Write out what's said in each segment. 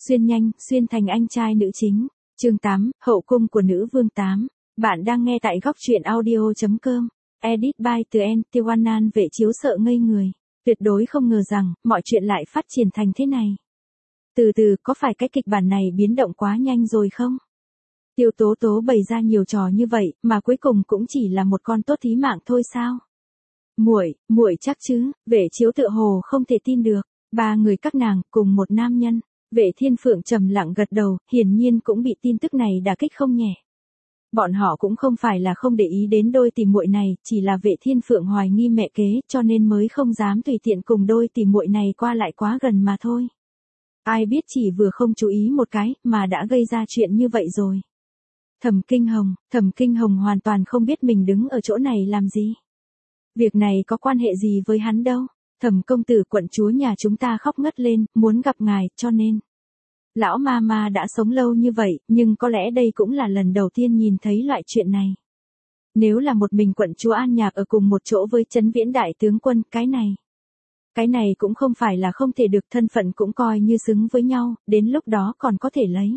Xuyên nhanh, xuyên thành anh trai nữ chính. Chương 8, hậu cung của nữ vương 8. Bạn đang nghe tại góc truyện audio.com. Edit by Tien Tiwanan. Vệ chiếu sợ ngây người. Tuyệt đối không ngờ rằng, mọi chuyện lại phát triển thành thế này. Từ từ, có phải cái kịch bản này biến động quá nhanh rồi không? Tiêu Tố Tố bày ra nhiều trò như vậy, mà cuối cùng cũng chỉ là một con tốt thí mạng thôi sao? Muội chắc chứ? Vệ chiếu tựa hồ không thể tin được. 3 người các nàng, cùng một nam nhân. Vệ Thiên Phượng trầm lặng gật đầu, hiển nhiên cũng bị tin tức này đả kích không nhẹ. Bọn họ cũng không phải là không để ý đến đôi tỷ muội này, chỉ là Vệ Thiên Phượng hoài nghi mẹ kế, cho nên mới không dám tùy tiện cùng đôi tỷ muội này qua lại quá gần mà thôi. Ai biết chỉ vừa không chú ý một cái, mà đã gây ra chuyện như vậy rồi. Thẩm Kinh Hồng hoàn toàn không biết mình đứng ở chỗ này làm gì. Việc này có quan hệ gì với hắn đâu. Thẩm công tử, quận chúa nhà chúng ta khóc ngất lên, muốn gặp ngài, cho nên. Lão ma đã sống lâu như vậy, nhưng có lẽ đây cũng là lần đầu tiên nhìn thấy loại chuyện này. Nếu là một mình quận chúa An Nhạc ở cùng một chỗ với Trấn Viễn đại tướng quân, cái này cũng không phải là không thể được, thân phận cũng coi như xứng với nhau, đến lúc đó còn có thể lấy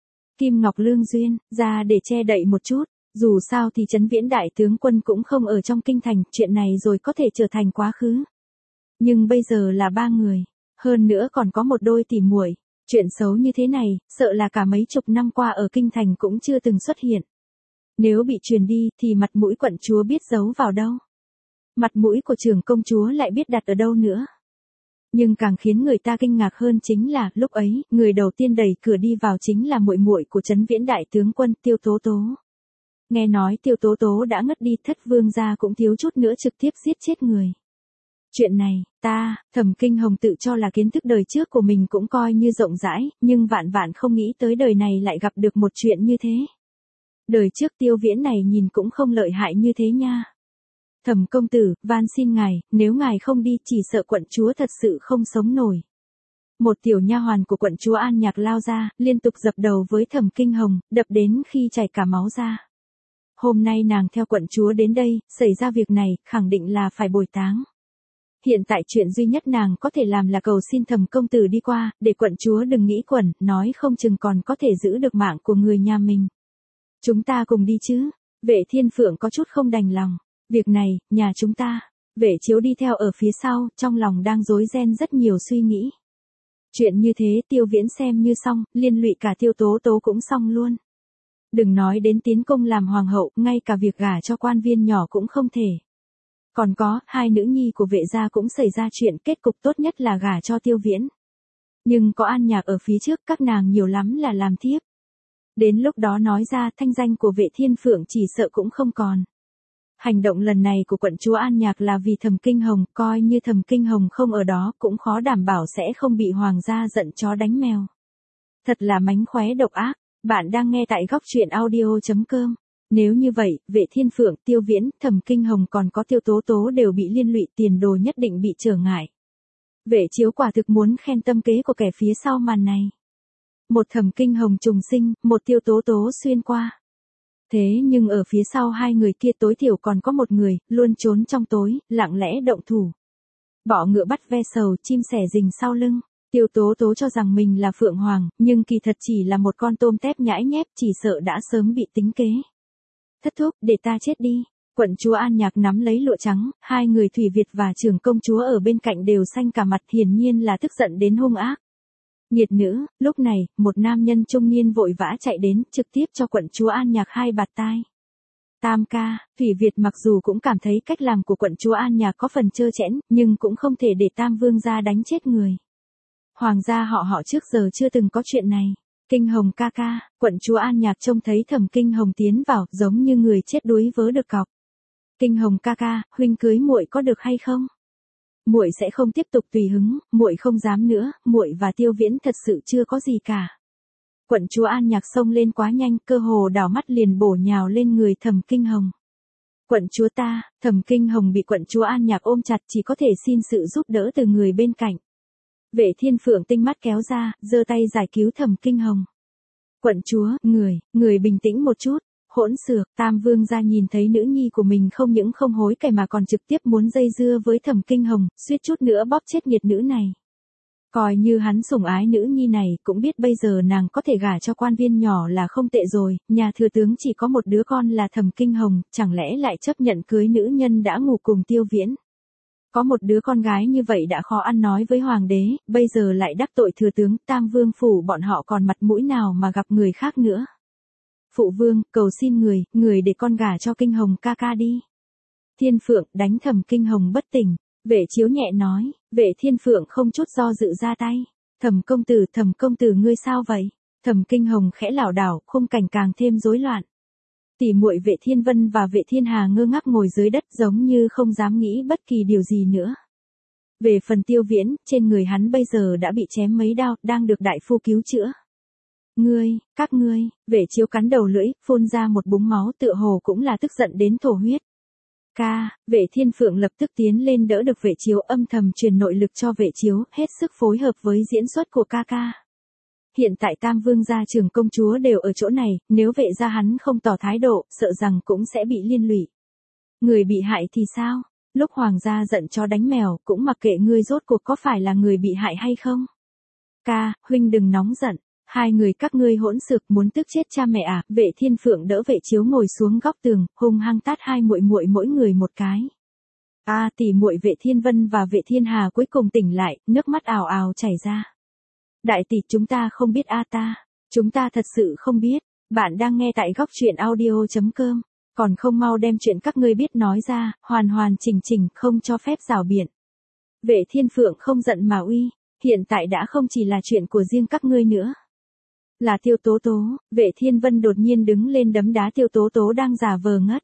Kim Ngọc Lương Duyên ra để che đậy một chút. Dù sao thì Trấn Viễn đại tướng quân cũng không ở trong kinh thành, chuyện này rồi có thể trở thành quá khứ. Nhưng bây giờ là 3 người, hơn nữa còn có một đôi tỉ muội, chuyện xấu như thế này, sợ là cả mấy chục năm qua ở kinh thành cũng chưa từng xuất hiện. Nếu bị truyền đi thì mặt mũi quận chúa biết giấu vào đâu? Mặt mũi của trưởng công chúa lại biết đặt ở đâu nữa? Nhưng càng khiến người ta kinh ngạc hơn chính là, lúc ấy, người đầu tiên đẩy cửa đi vào chính là muội muội của Trấn Viễn đại tướng quân, Tiêu Tố Tố. Nghe nói Tiêu Tố Tố đã ngất đi, Thất vương gia cũng thiếu chút nữa trực tiếp giết chết người. Chuyện này, Thẩm Kinh Hồng tự cho là kiến thức đời trước của mình cũng coi như rộng rãi, nhưng vạn không nghĩ tới đời này lại gặp được một chuyện như thế. Đời trước Tiêu Viễn này nhìn cũng không lợi hại như thế nha. Thẩm công tử, van xin ngài, nếu ngài không đi chỉ sợ quận chúa thật sự không sống nổi. Một tiểu nha hoàn của quận chúa An Nhạc lao ra, liên tục dập đầu với Thẩm Kinh Hồng, đập đến khi chảy cả máu ra. Hôm nay nàng theo quận chúa đến đây, xảy ra việc này, khẳng định là phải bồi táng. Hiện tại chuyện duy nhất nàng có thể làm là cầu xin Thẩm công tử đi qua, để quận chúa đừng nghĩ quẩn, nói không chừng còn có thể giữ được mạng của người nhà mình. Chúng ta cùng đi chứ? Vệ Thiên Phượng có chút không đành lòng. Việc này, nhà chúng ta. Vệ Chiếu đi theo ở phía sau, trong lòng đang rối ren rất nhiều suy nghĩ. Chuyện như thế Tiêu Viễn xem như xong, liên lụy cả Tiêu Tố Tố cũng xong luôn. Đừng nói đến tiến công làm hoàng hậu, ngay cả việc gả cho quan viên nhỏ cũng không thể. Còn có, 2 nữ nhi của Vệ gia cũng xảy ra chuyện, kết cục tốt nhất là gả cho Tiêu Viễn. Nhưng có An Nhạc ở phía trước, các nàng nhiều lắm là làm thiếp. Đến lúc đó nói ra, thanh danh của Vệ Thiên Phượng chỉ sợ cũng không còn. Hành động lần này của quận chúa An Nhạc là vì Thẩm Kinh Hồng, coi như Thẩm Kinh Hồng không ở đó cũng khó đảm bảo sẽ không bị hoàng gia giận chó đánh mèo. Thật là mánh khóe độc ác. Bạn đang nghe tại góc truyện audio.com. Nếu như vậy, Vệ Thiên Phượng, Tiêu Viễn, Thẩm Kinh Hồng còn có Tiêu Tố Tố đều bị liên lụy, tiền đồ nhất định bị trở ngại. Vệ Chiếu quả thực muốn khen tâm kế của kẻ phía sau màn này. Một Thẩm Kinh Hồng trùng sinh, một Tiêu Tố Tố xuyên qua. Thế nhưng ở phía sau 2 người kia tối thiểu còn có một người, luôn trốn trong tối, lặng lẽ động thủ. Bỏ ngựa bắt ve sầu, chim sẻ rình sau lưng. Tiêu Tố Tố cho rằng mình là Phượng Hoàng, nhưng kỳ thật chỉ là một con tôm tép nhãi nhép, chỉ sợ đã sớm bị tính kế. Thất thúc, để ta chết đi. Quận chúa An Nhạc nắm lấy lụa trắng, 2 người Thủy Việt và trưởng công chúa ở bên cạnh đều xanh cả mặt, hiển nhiên là tức giận đến hung ác. Nghiệt nữ, lúc này, một nam nhân trung niên vội vã chạy đến, trực tiếp cho quận chúa An Nhạc 2 bạt tai. Tam ca, Thủy Việt mặc dù cũng cảm thấy cách làm của quận chúa An Nhạc có phần trơ trẽn, nhưng cũng không thể để Tam vương gia đánh chết người. Hoàng gia họ trước giờ chưa từng có chuyện này. Kinh Hồng ca ca, quận chúa An Nhạc trông thấy Thẩm Kinh Hồng tiến vào, giống như người chết đuối vớ được cọc. Kinh Hồng ca ca, huynh cưới muội có được hay không? Muội sẽ không tiếp tục tùy hứng, muội không dám nữa, muội và Tiêu Viễn thật sự chưa có gì cả. Quận chúa An Nhạc xông lên quá nhanh, cơ hồ đảo mắt liền bổ nhào lên người Thẩm Kinh Hồng. Quận chúa ta, Thẩm Kinh Hồng bị quận chúa An Nhạc ôm chặt, chỉ có thể xin sự giúp đỡ từ người bên cạnh. Vệ Thiên Phượng tinh mắt kéo ra, giơ tay giải cứu Thẩm Kinh Hồng. Quận chúa, người bình tĩnh một chút. Hỗn xược, Tam vương gia nhìn thấy nữ nhi của mình không những không hối cải mà còn trực tiếp muốn dây dưa với Thẩm Kinh Hồng, suýt chút nữa bóp chết nghiệt nữ này. Coi như hắn sủng ái nữ nhi này, cũng biết bây giờ nàng có thể gả cho quan viên nhỏ là không tệ rồi, nhà thừa tướng chỉ có một đứa con là Thẩm Kinh Hồng, chẳng lẽ lại chấp nhận cưới nữ nhân đã ngủ cùng Tiêu Viễn. Có một đứa con gái như vậy đã khó ăn nói với hoàng đế, bây giờ lại đắc tội thừa tướng, Tam Vương phủ bọn họ còn mặt mũi nào mà gặp người khác nữa. Phụ vương, cầu xin người để con gả cho Kinh Hồng ca ca đi. Thiên Phượng đánh Thẩm Kinh Hồng bất tỉnh, Vệ Chiếu nhẹ nói, Vệ Thiên Phượng không chút do dự ra tay. Thẩm công tử ngươi sao vậy? Thẩm Kinh Hồng khẽ lảo đảo, khung cảnh càng thêm rối loạn. Tỷ muội Vệ Thiên Vân và Vệ Thiên Hà ngơ ngác ngồi dưới đất giống như không dám nghĩ bất kỳ điều gì nữa. Về phần Tiêu Viễn, trên người hắn bây giờ đã bị chém mấy đao, đang được đại phu cứu chữa. Các ngươi, Vệ Chiếu cắn đầu lưỡi, phun ra một búng máu tựa hồ cũng là tức giận đến thổ huyết. Vệ Thiên Phượng lập tức tiến lên đỡ được Vệ Chiếu, âm thầm truyền nội lực cho Vệ Chiếu, hết sức phối hợp với diễn xuất của ca ca. Hiện tại Tam Vương gia trưởng công chúa đều ở chỗ này, nếu Vệ gia hắn không tỏ thái độ, sợ rằng cũng sẽ bị liên lụy. Người bị hại thì sao? Lúc hoàng gia giận chó đánh mèo, cũng mặc kệ ngươi rốt cuộc có phải là người bị hại hay không? Huynh đừng nóng giận, hai người các ngươi hỗn xược muốn tức chết cha mẹ à? Vệ Thiên Phượng đỡ Vệ Chiếu ngồi xuống góc tường, hung hăng tát hai muội muội mỗi người một cái. Tỷ muội Vệ Thiên Vân và Vệ Thiên Hà cuối cùng tỉnh lại, nước mắt ào ào chảy ra. Đại tỷ, chúng ta không biết chúng ta thật sự không biết. Bạn đang nghe tại góc truyện audio.com, còn không mau đem chuyện các ngươi biết nói ra, hoàn hoàn chỉnh, không cho phép rảo biện. Vệ Thiên Phượng không giận mà uy, hiện tại đã không chỉ là chuyện của riêng các ngươi nữa. Là Tiêu Tố Tố. Vệ Thiên Vân đột nhiên đứng lên đấm đá Tiêu Tố Tố đang giả vờ ngất.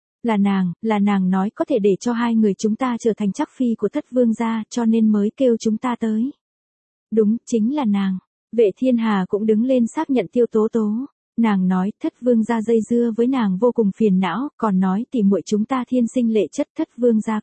Là nàng nói có thể để cho hai người chúng ta trở thành chắc phi của Thất Vương gia, cho nên mới kêu chúng ta tới. Đúng, chính là nàng. Vệ Thiên Hà cũng đứng lên xác nhận Tiêu Tố Tố. Nàng nói Thất Vương gia dây dưa với nàng vô cùng phiền não, còn nói tỷ muội chúng ta thiên sinh lệ chất, Thất Vương gia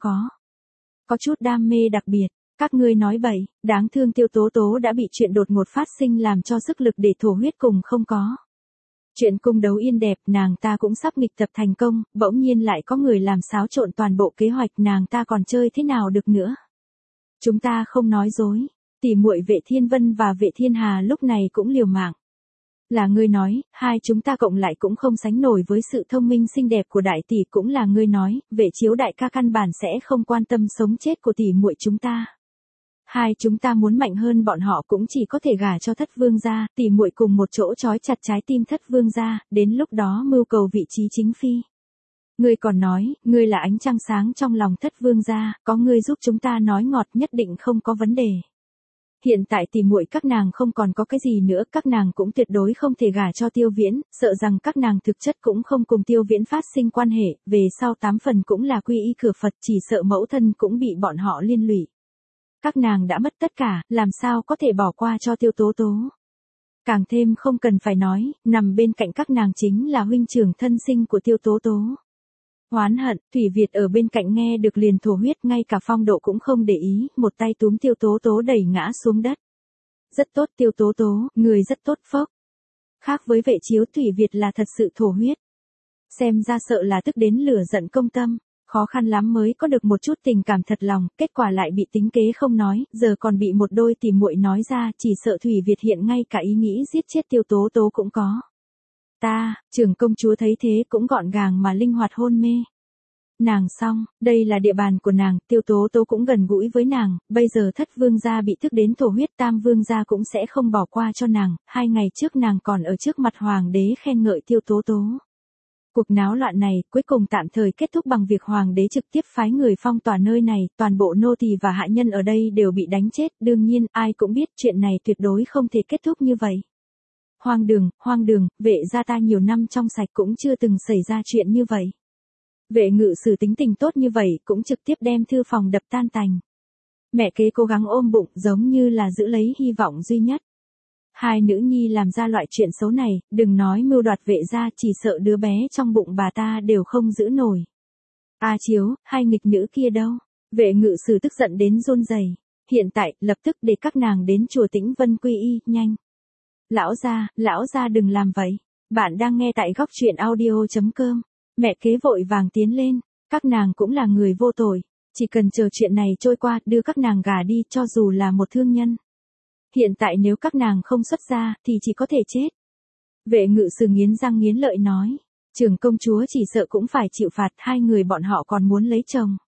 có chút đam mê đặc biệt. Các ngươi nói bậy, đáng thương Tiêu Tố Tố đã bị chuyện đột ngột phát sinh làm cho sức lực để thổ huyết cùng không có. Chuyện cung đấu yên đẹp, nàng ta cũng sắp nghịch tập thành công, bỗng nhiên lại có người làm xáo trộn toàn bộ kế hoạch, nàng ta còn chơi thế nào được nữa. Chúng ta không nói dối. Tỷ muội Vệ Thiên Vân và Vệ Thiên Hà lúc này cũng liều mạng. Là ngươi nói, hai chúng ta cộng lại cũng không sánh nổi với sự thông minh xinh đẹp của đại tỷ, cũng là ngươi nói, Vệ Chiếu đại ca căn bản sẽ không quan tâm sống chết của tỷ muội chúng ta. Hai chúng ta muốn mạnh hơn bọn họ cũng chỉ có thể gả cho Thất Vương gia, tỷ muội cùng một chỗ trói chặt trái tim Thất Vương gia, đến lúc đó mưu cầu vị trí chính phi. Ngươi còn nói, ngươi là ánh trăng sáng trong lòng Thất Vương gia, có ngươi giúp chúng ta nói ngọt nhất định không có vấn đề. Hiện tại tỷ muội các nàng không còn có cái gì nữa, các nàng cũng tuyệt đối không thể gả cho Tiêu Viễn, sợ rằng các nàng thực chất cũng không cùng Tiêu Viễn phát sinh quan hệ, về sau 8 phần cũng là quy y cửa Phật, chỉ sợ mẫu thân cũng bị bọn họ liên lụy. Các nàng đã mất tất cả, làm sao có thể bỏ qua cho Tiêu Tố Tố. Càng thêm không cần phải nói, nằm bên cạnh các nàng chính là huynh trưởng thân sinh của Tiêu Tố Tố. Oán hận, Thủy Việt ở bên cạnh nghe được liền thổ huyết, ngay cả Phong Độ cũng không để ý, một tay túm Tiêu Tố Tố đẩy ngã xuống đất. Rất tốt Tiêu Tố Tố, người rất tốt phốc. Khác với Vệ Chiếu, Thủy Việt là thật sự thổ huyết. Xem ra sợ là tức đến lửa giận công tâm, khó khăn lắm mới có được một chút tình cảm thật lòng, kết quả lại bị tính kế không nói, giờ còn bị một đôi tỷ muội nói ra, chỉ sợ Thủy Việt hiện ngay cả ý nghĩ giết chết Tiêu Tố Tố cũng có. Trưởng công chúa thấy thế cũng gọn gàng mà linh hoạt hôn mê. Nàng xong, đây là địa bàn của nàng, Tiêu Tố Tố cũng gần gũi với nàng, bây giờ Thất Vương gia bị tức đến thổ huyết, Tam Vương gia cũng sẽ không bỏ qua cho nàng, 2 ngày trước nàng còn ở trước mặt hoàng đế khen ngợi Tiêu Tố Tố. Cuộc náo loạn này cuối cùng tạm thời kết thúc bằng việc hoàng đế trực tiếp phái người phong tỏa nơi này, toàn bộ nô tỳ và hạ nhân ở đây đều bị đánh chết, đương nhiên ai cũng biết chuyện này tuyệt đối không thể kết thúc như vậy. Hoang đường, Vệ gia ta nhiều năm trong sạch cũng chưa từng xảy ra chuyện như vậy. Vệ Ngự Sử tính tình tốt như vậy cũng trực tiếp đem thư phòng đập tan tành. Mẹ kế cố gắng ôm bụng giống như là giữ lấy hy vọng duy nhất. Hai nữ nhi làm ra loại chuyện xấu này, đừng nói mưu đoạt Vệ gia, chỉ sợ đứa bé trong bụng bà ta đều không giữ nổi. Chiếu, hai nghịch nữ kia đâu? Vệ Ngự Sử tức giận đến run rẩy. Hiện tại, lập tức để các nàng đến chùa Tĩnh Vân quy y, nhanh. Lão gia đừng làm vậy. Bạn đang nghe tại góc truyện audio.com. Mẹ kế vội vàng tiến lên. Các nàng cũng là người vô tội. Chỉ cần chờ chuyện này trôi qua, đưa các nàng gả đi, cho dù là một thương nhân. Hiện tại nếu các nàng không xuất gia, thì chỉ có thể chết. Vệ ngự sử nghiến răng nghiến lợi nói. Trưởng công chúa chỉ sợ cũng phải chịu phạt, hai người bọn họ còn muốn lấy chồng.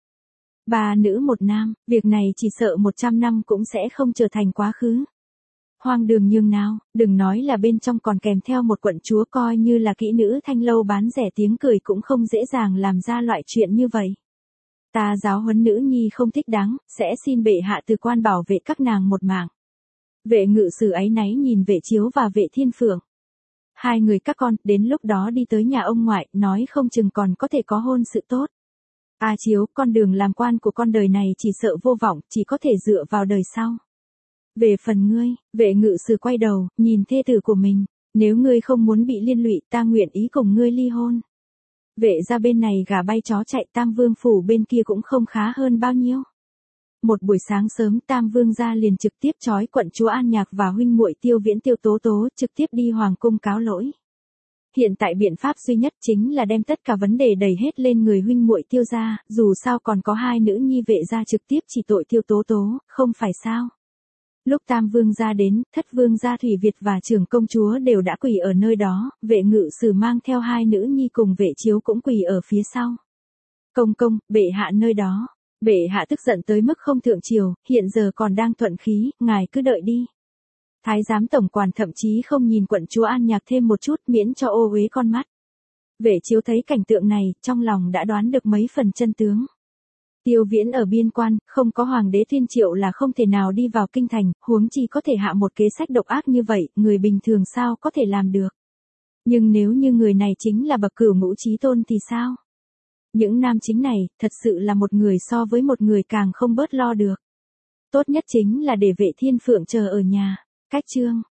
3 nữ 1 nam, việc này chỉ sợ 100 năm cũng sẽ không trở thành quá khứ. Hoang đường nhường nào, đừng nói là bên trong còn kèm theo một quận chúa, coi như là kỹ nữ thanh lâu bán rẻ tiếng cười cũng không dễ dàng làm ra loại chuyện như vậy. Ta giáo huấn nữ nhi không thích đáng, sẽ xin bệ hạ từ quan bảo vệ các nàng một mạng. Vệ ngự sử áy náy nhìn Vệ Chiếu và Vệ Thiên Phượng. Hai người các con, đến lúc đó đi tới nhà ông ngoại, nói không chừng còn có thể có hôn sự tốt. A Chiếu, con đường làm quan của con đời này chỉ sợ vô vọng, chỉ có thể dựa vào đời sau. Về phần ngươi, Vệ ngự sử quay đầu, nhìn thê tử của mình, nếu ngươi không muốn bị liên lụy, ta nguyện ý cùng ngươi ly hôn. Vệ ra bên này gà bay chó chạy, Tam Vương phủ bên kia cũng không khá hơn bao nhiêu. Một buổi sáng sớm, Tam Vương gia liền trực tiếp trói quận chúa An Nhạc và huynh muội Tiêu Viễn Tiêu Tố Tố, trực tiếp đi hoàng cung cáo lỗi. Hiện tại biện pháp duy nhất chính là đem tất cả vấn đề đẩy hết lên người huynh muội Tiêu gia, dù sao còn có 2 nữ nhi Vệ gia trực tiếp chỉ tội Tiêu Tố Tố, không phải sao? Lúc Tam Vương gia đến, Thất Vương gia Thủy Việt và trưởng công chúa đều đã quỳ ở nơi đó, Vệ ngự sử mang theo 2 nữ nhi cùng Vệ Chiếu cũng quỳ ở phía sau. Công công, bệ hạ nơi đó. Bệ hạ tức giận tới mức không thượng triều, hiện giờ còn đang thuận khí, ngài cứ đợi đi. Thái giám tổng quản thậm chí không nhìn quận chúa An Nhạc thêm một chút, miễn cho ô uế con mắt. Vệ Chiếu thấy cảnh tượng này, trong lòng đã đoán được mấy phần chân tướng. Tiêu Viễn ở biên quan, không có hoàng đế tuyên triệu là không thể nào đi vào kinh thành, huống chi có thể hạ một kế sách độc ác như vậy, người bình thường sao có thể làm được. Nhưng nếu như người này chính là bậc cửu ngũ chí tôn thì sao? Những nam chính này, thật sự là một người so với một người càng không bớt lo được. Tốt nhất chính là để Vệ Thiên Phượng chờ ở nhà. Cách chương